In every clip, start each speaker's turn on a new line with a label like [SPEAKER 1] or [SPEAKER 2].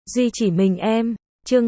[SPEAKER 1] Duy chỉ mình em. Chương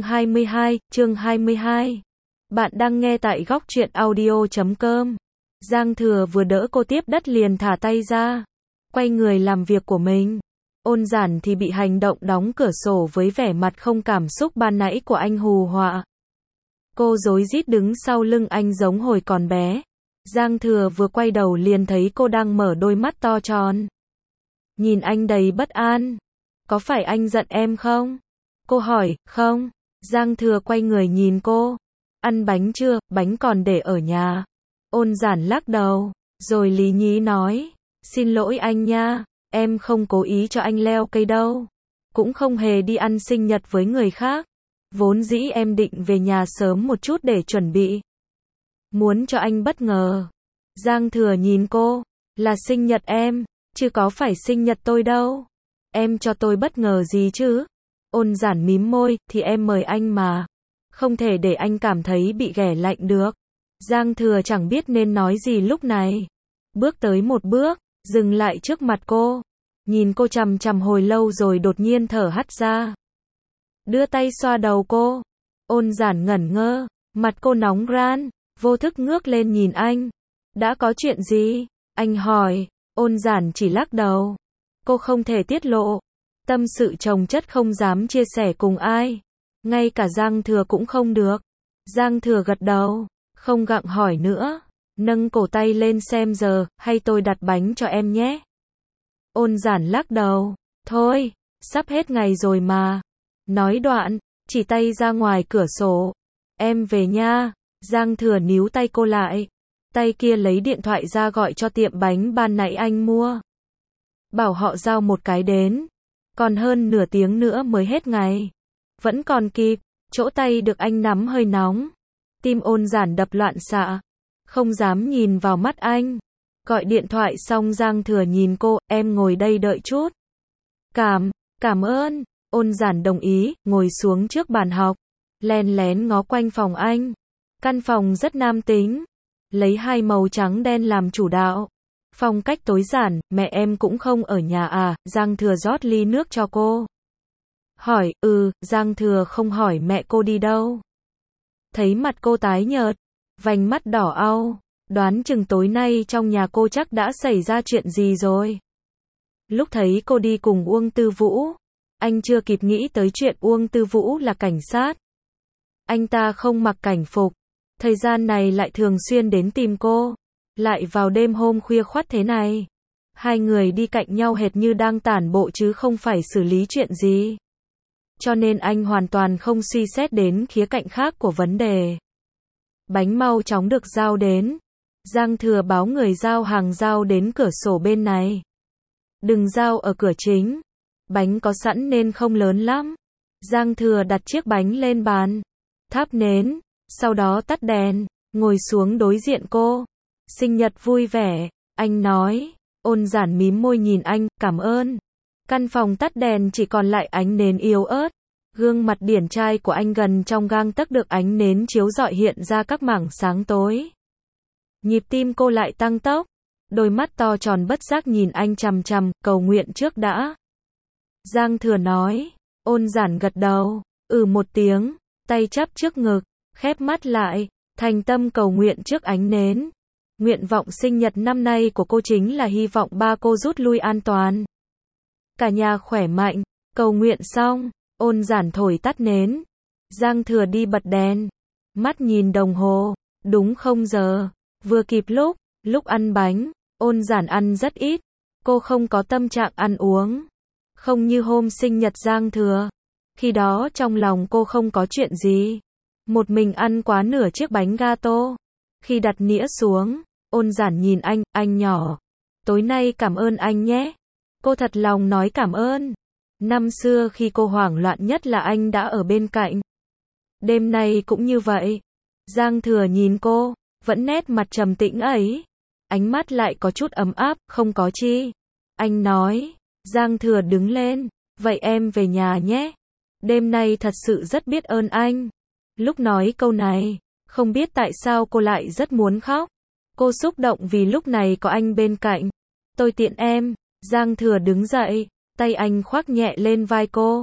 [SPEAKER 1] 22. Bạn đang nghe tại góc truyện audio.com. Giang Thừa vừa đỡ cô tiếp đất liền thả tay ra, quay người làm việc của mình. Ôn Giản thì bị hành động đóng cửa sổ với vẻ mặt không cảm xúc ban nãy của anh hù họa. Cô rối rít đứng sau lưng anh giống hồi còn bé. Giang Thừa vừa quay đầu liền thấy cô đang mở đôi mắt to tròn, nhìn anh đầy bất an. Có phải anh giận em không? Cô hỏi. Không. Giang Thừa quay người nhìn cô. Ăn bánh chưa? Bánh còn để ở nhà. Ôn Giản lắc đầu, rồi lý nhí nói. Xin lỗi anh nha, em không cố ý cho anh leo cây đâu. Cũng không hề đi ăn sinh nhật với người khác. Vốn dĩ em định về nhà sớm một chút để chuẩn bị. Muốn cho anh bất ngờ. Giang Thừa nhìn cô. Là sinh nhật em, chứ có phải sinh nhật tôi đâu. Em cho tôi bất ngờ gì chứ? Ôn Giản mím môi, thì em mời anh mà. Không thể để anh cảm thấy bị ghẻ lạnh được. Giang Thừa chẳng biết nên nói gì lúc này. Bước tới một bước, dừng lại trước mặt cô. Nhìn cô chằm chằm hồi lâu rồi đột nhiên thở hắt ra. Đưa tay xoa đầu cô. Ôn Giản ngẩn ngơ, mặt cô nóng ran, vô thức ngước lên nhìn anh. Đã có chuyện gì? Anh hỏi. Ôn Giản chỉ lắc đầu. Cô không thể tiết lộ. Tâm sự chồng chất không dám chia sẻ cùng ai. Ngay cả Giang Thừa cũng không được. Giang Thừa gật đầu, không gặng hỏi nữa. Nâng cổ tay lên xem giờ, hay tôi đặt bánh cho em nhé. Ôn Giản lắc đầu. Thôi, sắp hết ngày rồi mà. Nói đoạn, chỉ tay ra ngoài cửa sổ. Em về nha. Giang Thừa níu tay cô lại. Tay kia lấy điện thoại ra gọi cho tiệm bánh ban nãy anh mua. Bảo họ giao một cái đến. Còn hơn nửa tiếng nữa mới hết ngày. Vẫn còn kịp. Chỗ tay được anh nắm hơi nóng. Tim Ôn Giản đập loạn xạ. Không dám nhìn vào mắt anh. Gọi điện thoại xong Giang Thừa nhìn cô. Em ngồi đây đợi chút. Cảm ơn. Ôn Giản đồng ý, ngồi xuống trước bàn học. Len lén ngó quanh phòng anh. Căn phòng rất nam tính. Lấy hai màu trắng đen làm chủ đạo. Phong cách tối giản. Mẹ em cũng không ở nhà à? Giang Thừa rót ly nước cho cô. Hỏi. Giang Thừa không hỏi mẹ cô đi đâu. Thấy mặt cô tái nhợt, vành mắt đỏ au, đoán chừng tối nay trong nhà cô chắc đã xảy ra chuyện gì rồi. Lúc thấy cô đi cùng Uông Tư Vũ, anh chưa kịp nghĩ tới chuyện Uông Tư Vũ là cảnh sát. Anh ta không mặc cảnh phục, thời gian này lại thường xuyên đến tìm cô, lại vào đêm hôm khuya khoắt thế này. Hai người đi cạnh nhau hệt như đang tản bộ chứ không phải xử lý chuyện gì. Cho nên anh hoàn toàn không suy xét đến khía cạnh khác của vấn đề. Bánh mau chóng được giao đến. Giang Thừa báo người giao hàng giao đến cửa sổ bên này. Đừng giao ở cửa chính. Bánh có sẵn nên không lớn lắm. Giang Thừa đặt chiếc bánh lên bàn, thắp nến, sau đó tắt đèn, ngồi xuống đối diện cô. Sinh nhật vui vẻ, anh nói. Ôn Giản mím môi nhìn anh, cảm ơn. Căn phòng tắt đèn chỉ còn lại ánh nến yếu ớt. Gương mặt điển trai của anh gần trong gang tấc được ánh nến chiếu rọi hiện ra các mảng sáng tối. Nhịp tim cô lại tăng tốc. Đôi mắt to tròn bất giác nhìn anh chằm chằm, cầu nguyện trước đã. Giang Thừa nói. Ôn Giản gật đầu. Một tiếng, tay chắp trước ngực, khép mắt lại, thành tâm cầu nguyện trước ánh nến. Nguyện vọng sinh nhật năm nay của cô chính là hy vọng ba cô rút lui an toàn. Cả nhà khỏe mạnh. Cầu nguyện xong, Ôn Giản thổi tắt nến. Giang Thừa đi bật đèn. Mắt nhìn đồng hồ, đúng 0 giờ. Vừa kịp lúc ăn bánh. Ôn Giản ăn rất ít. Cô không có tâm trạng ăn uống. Không như hôm sinh nhật Giang Thừa. Khi đó trong lòng cô không có chuyện gì. Một mình ăn quá nửa chiếc bánh gato. Khi đặt nĩa xuống, Ôn Giản nhìn anh nhỏ. Tối nay cảm ơn anh nhé. Cô thật lòng nói cảm ơn. Năm xưa khi cô hoảng loạn nhất là anh đã ở bên cạnh. Đêm nay cũng như vậy. Giang Thừa nhìn cô, vẫn nét mặt trầm tĩnh ấy. Ánh mắt lại có chút ấm áp, không có chi. Anh nói. Giang Thừa đứng lên. Vậy em về nhà nhé. Đêm nay thật sự rất biết ơn anh. Lúc nói câu này, không biết tại sao cô lại rất muốn khóc. Cô xúc động vì lúc này có anh bên cạnh. Tôi tiện em. Giang Thừa đứng dậy. Tay anh khoác nhẹ lên vai cô.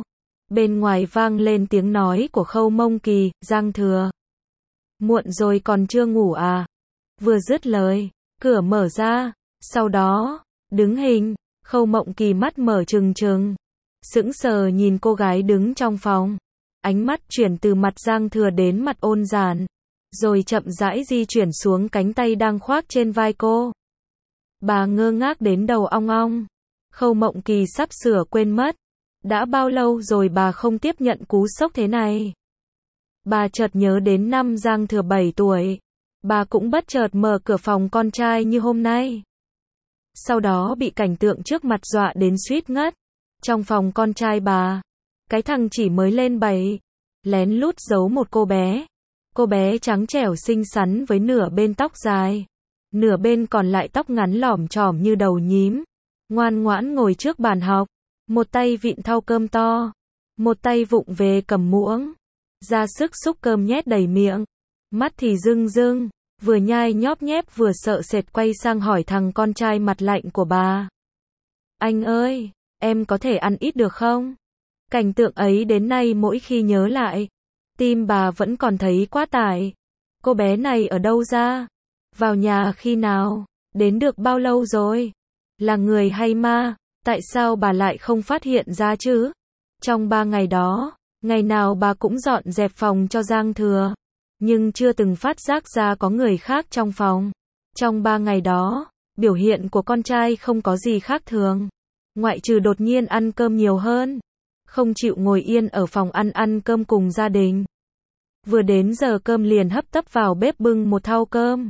[SPEAKER 1] Bên ngoài vang lên tiếng nói của Khâu Mông Kỳ, Giang Thừa. Muộn rồi còn chưa ngủ à? Vừa dứt lời, cửa mở ra, sau đó, đứng hình, Khâu Mộng Kỳ mắt mở trừng trừng, sững sờ nhìn cô gái đứng trong phòng. Ánh mắt chuyển từ mặt Giang Thừa đến mặt Ôn Giản, rồi chậm rãi di chuyển xuống cánh tay đang khoác trên vai cô. Bà ngơ ngác đến đầu ong ong. Khâu Mộng Kỳ sắp sửa quên mất. Đã bao lâu rồi bà không tiếp nhận cú sốc thế này. Bà chợt nhớ đến năm Giang Thừa 7 tuổi. Bà cũng bất chợt mở cửa phòng con trai như hôm nay. Sau đó bị cảnh tượng trước mặt dọa đến suýt ngất. Trong phòng con trai bà, cái thằng chỉ mới lên 7, lén lút giấu một cô bé. Cô bé trắng trẻo xinh xắn với nửa bên tóc dài, nửa bên còn lại tóc ngắn lỏm chỏm như đầu nhím. Ngoan ngoãn ngồi trước bàn học, một tay vịn thau cơm to, một tay vụng về cầm muỗng, ra sức xúc cơm nhét đầy miệng. Mắt thì rưng rưng, vừa nhai nhóp nhép vừa sợ sệt quay sang hỏi thằng con trai mặt lạnh của bà. Anh ơi, em có thể ăn ít được không? Cảnh tượng ấy đến nay mỗi khi nhớ lại, tim bà vẫn còn thấy quá tải. Cô bé này ở đâu ra? Vào nhà khi nào? Đến được bao lâu rồi? Là người hay ma? Tại sao bà lại không phát hiện ra chứ? Trong 3 ngày đó, ngày nào bà cũng dọn dẹp phòng cho Giang Thừa, nhưng chưa từng phát giác ra có người khác trong phòng. Trong 3 ngày đó, biểu hiện của con trai không có gì khác thường, ngoại trừ đột nhiên ăn cơm nhiều hơn, không chịu ngồi yên ở phòng ăn cơm cùng gia đình. Vừa đến giờ cơm liền hấp tấp vào bếp bưng một thau cơm.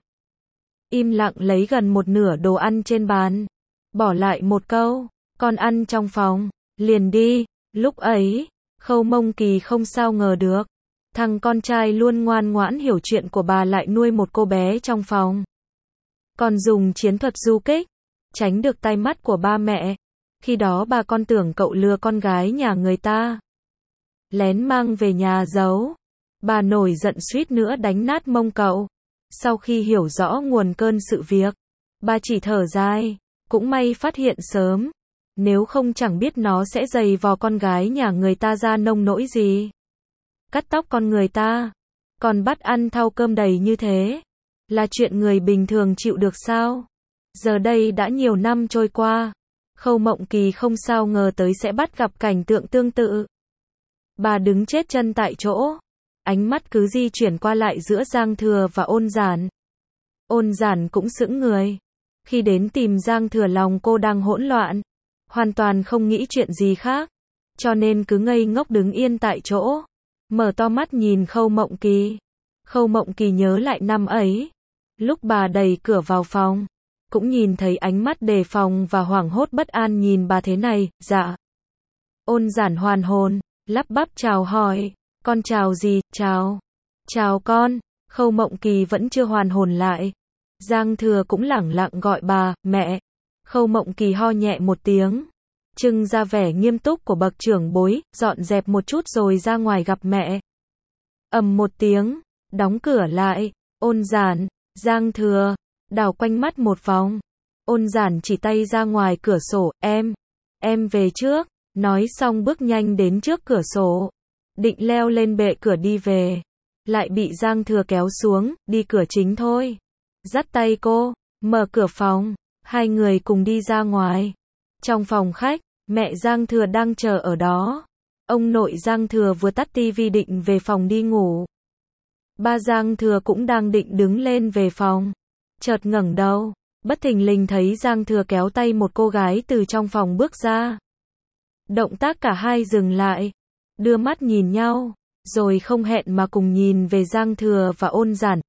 [SPEAKER 1] Im lặng lấy gần một nửa đồ ăn trên bàn, bỏ lại một câu, con ăn trong phòng, liền đi. Lúc ấy, Khâu Mông Kỳ không sao ngờ được, thằng con trai luôn ngoan ngoãn hiểu chuyện của bà lại nuôi một cô bé trong phòng. Còn dùng chiến thuật du kích, tránh được tai mắt của ba mẹ. Khi đó bà con tưởng cậu lừa con gái nhà người ta, lén mang về nhà giấu. Bà nổi giận suýt nữa đánh nát mông cậu. Sau khi hiểu rõ nguồn cơn sự việc, bà chỉ thở dài, cũng may phát hiện sớm, nếu không chẳng biết nó sẽ giày vò con gái nhà người ta ra nông nỗi gì. Cắt tóc con người ta, còn bắt ăn thau cơm đầy như thế, là chuyện người bình thường chịu được sao? Giờ đây đã nhiều năm trôi qua, Khâu Mộng Kỳ không sao ngờ tới sẽ bắt gặp cảnh tượng tương tự. Bà đứng chết chân tại chỗ, ánh mắt cứ di chuyển qua lại giữa Giang Thừa và Ôn Giản. Ôn Giản cũng sững người. Khi đến tìm Giang Thừa lòng cô đang hỗn loạn, hoàn toàn không nghĩ chuyện gì khác, cho nên cứ ngây ngốc đứng yên tại chỗ, mở to mắt nhìn Khâu Mộng Kỳ. Khâu Mộng Kỳ nhớ lại năm ấy, lúc bà đẩy cửa vào phòng, cũng nhìn thấy ánh mắt đề phòng và hoảng hốt bất an nhìn bà thế này. Dạ. Ôn Giản hoàn hồn, lắp bắp chào hỏi. Con chào gì? Chào. Chào con. Khâu Mộng Kỳ vẫn chưa hoàn hồn lại. Giang Thừa cũng lẳng lặng gọi bà, mẹ. Khâu Mộng Kỳ ho nhẹ một tiếng, trưng ra vẻ nghiêm túc của bậc trưởng bối, dọn dẹp một chút rồi ra ngoài gặp mẹ. Ầm một tiếng, đóng cửa lại. Ôn Giản, Giang Thừa, đảo quanh mắt một vòng. Ôn Giản chỉ tay ra ngoài cửa sổ, em về trước. Nói xong bước nhanh đến trước cửa sổ, định leo lên bệ cửa đi về, lại bị Giang Thừa kéo xuống, đi cửa chính thôi. Dắt tay cô, mở cửa phòng, hai người cùng đi ra ngoài. Trong phòng khách, mẹ Giang Thừa đang chờ ở đó. Ông nội Giang Thừa vừa tắt tivi định về phòng đi ngủ. Ba Giang Thừa cũng đang định đứng lên về phòng, chợt ngẩng đầu, bất thình lình thấy Giang Thừa kéo tay một cô gái từ trong phòng bước ra. Động tác cả hai dừng lại, đưa mắt nhìn nhau, rồi không hẹn mà cùng nhìn về Giang Thừa và Ôn Giản.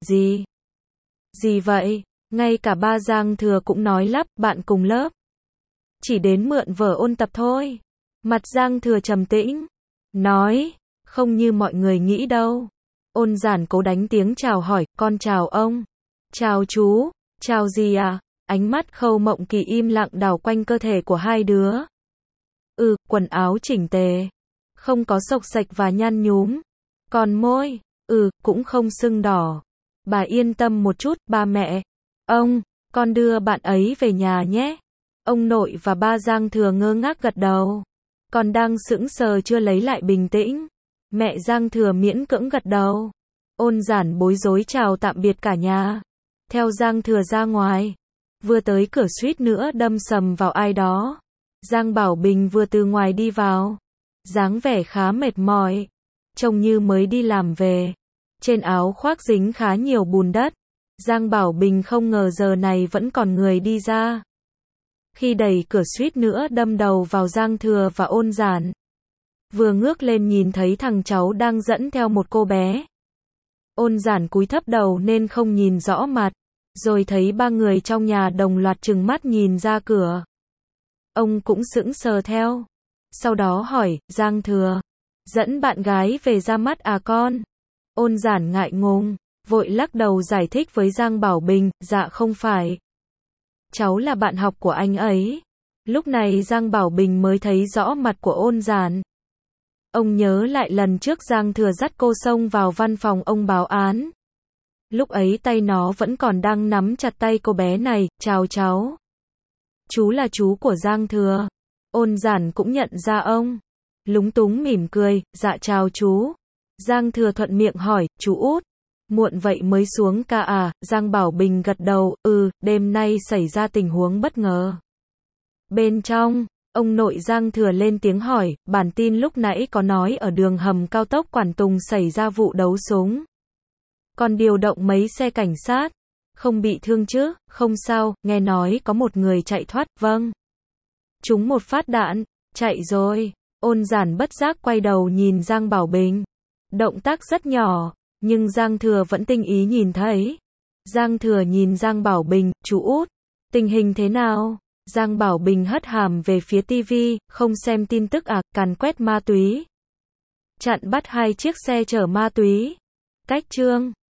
[SPEAKER 1] Gì vậy? Ngay cả ba Giang Thừa cũng nói lắp, bạn cùng lớp. Chỉ đến mượn vở ôn tập thôi. Mặt Giang Thừa trầm tĩnh, nói, không như mọi người nghĩ đâu. Ôn Giản cố đánh tiếng chào hỏi, con chào ông. Chào chú. Chào gì à? Ánh mắt Khâu Mộng Kỳ im lặng đảo quanh cơ thể của hai đứa. Quần áo chỉnh tề, không có xộc xệch và nhăn nhúm. Còn môi, cũng không sưng đỏ. Bà yên tâm một chút, ba mẹ. Con đưa bạn ấy về nhà nhé. Ông nội và ba Giang Thừa ngơ ngác gật đầu. Còn đang sững sờ chưa lấy lại bình tĩnh. Mẹ Giang Thừa miễn cưỡng gật đầu. Ôn Giản bối rối chào tạm biệt cả nhà. Theo Giang Thừa ra ngoài. Vừa tới cửa suýt nữa đâm sầm vào ai đó. Giang Bảo Bình vừa từ ngoài đi vào. Dáng vẻ khá mệt mỏi. Trông như mới đi làm về. Trên áo khoác dính khá nhiều bùn đất. Giang Bảo Bình không ngờ giờ này vẫn còn người đi ra. Khi đẩy cửa suýt nữa đâm đầu vào Giang Thừa và Ôn Giản. Vừa ngước lên nhìn thấy thằng cháu đang dẫn theo một cô bé. Ôn Giản cúi thấp đầu nên không nhìn rõ mặt. Rồi thấy ba người trong nhà đồng loạt trừng mắt nhìn ra cửa. Ông cũng sững sờ theo. Sau đó hỏi, Giang Thừa, dẫn bạn gái về ra mắt à con? Ôn Giản ngại ngùng, vội lắc đầu giải thích với Giang Bảo Bình, dạ không phải. Cháu là bạn học của anh ấy. Lúc này Giang Bảo Bình mới thấy rõ mặt của Ôn Giản. Ông nhớ lại lần trước Giang Thừa dắt cô xông vào văn phòng ông báo án. Lúc ấy tay nó vẫn còn đang nắm chặt tay cô bé này, chào cháu. Chú là chú của Giang Thừa. Ôn Giản cũng nhận ra ông. Lúng túng mỉm cười, dạ chào chú. Giang Thừa thuận miệng hỏi, chú Út, muộn vậy mới xuống ca à? Giang Bảo Bình gật đầu, đêm nay xảy ra tình huống bất ngờ. Bên trong, ông nội Giang Thừa lên tiếng hỏi, bản tin lúc nãy có nói ở đường hầm cao tốc Quản Tùng xảy ra vụ đấu súng. Còn điều động mấy xe cảnh sát. Không bị thương chứ? Không sao, nghe nói có một người chạy thoát, vâng. Trúng một phát đạn, chạy rồi. Ôn Giản bất giác quay đầu nhìn Giang Bảo Bình. Động tác rất nhỏ, nhưng Giang Thừa vẫn tinh ý nhìn thấy. Giang Thừa nhìn Giang Bảo Bình, chú Út, tình hình thế nào? Giang Bảo Bình hất hàm về phía tivi, không xem tin tức à, càn quét ma túy. Chặn bắt 2 chiếc xe chở ma túy. Cách Trương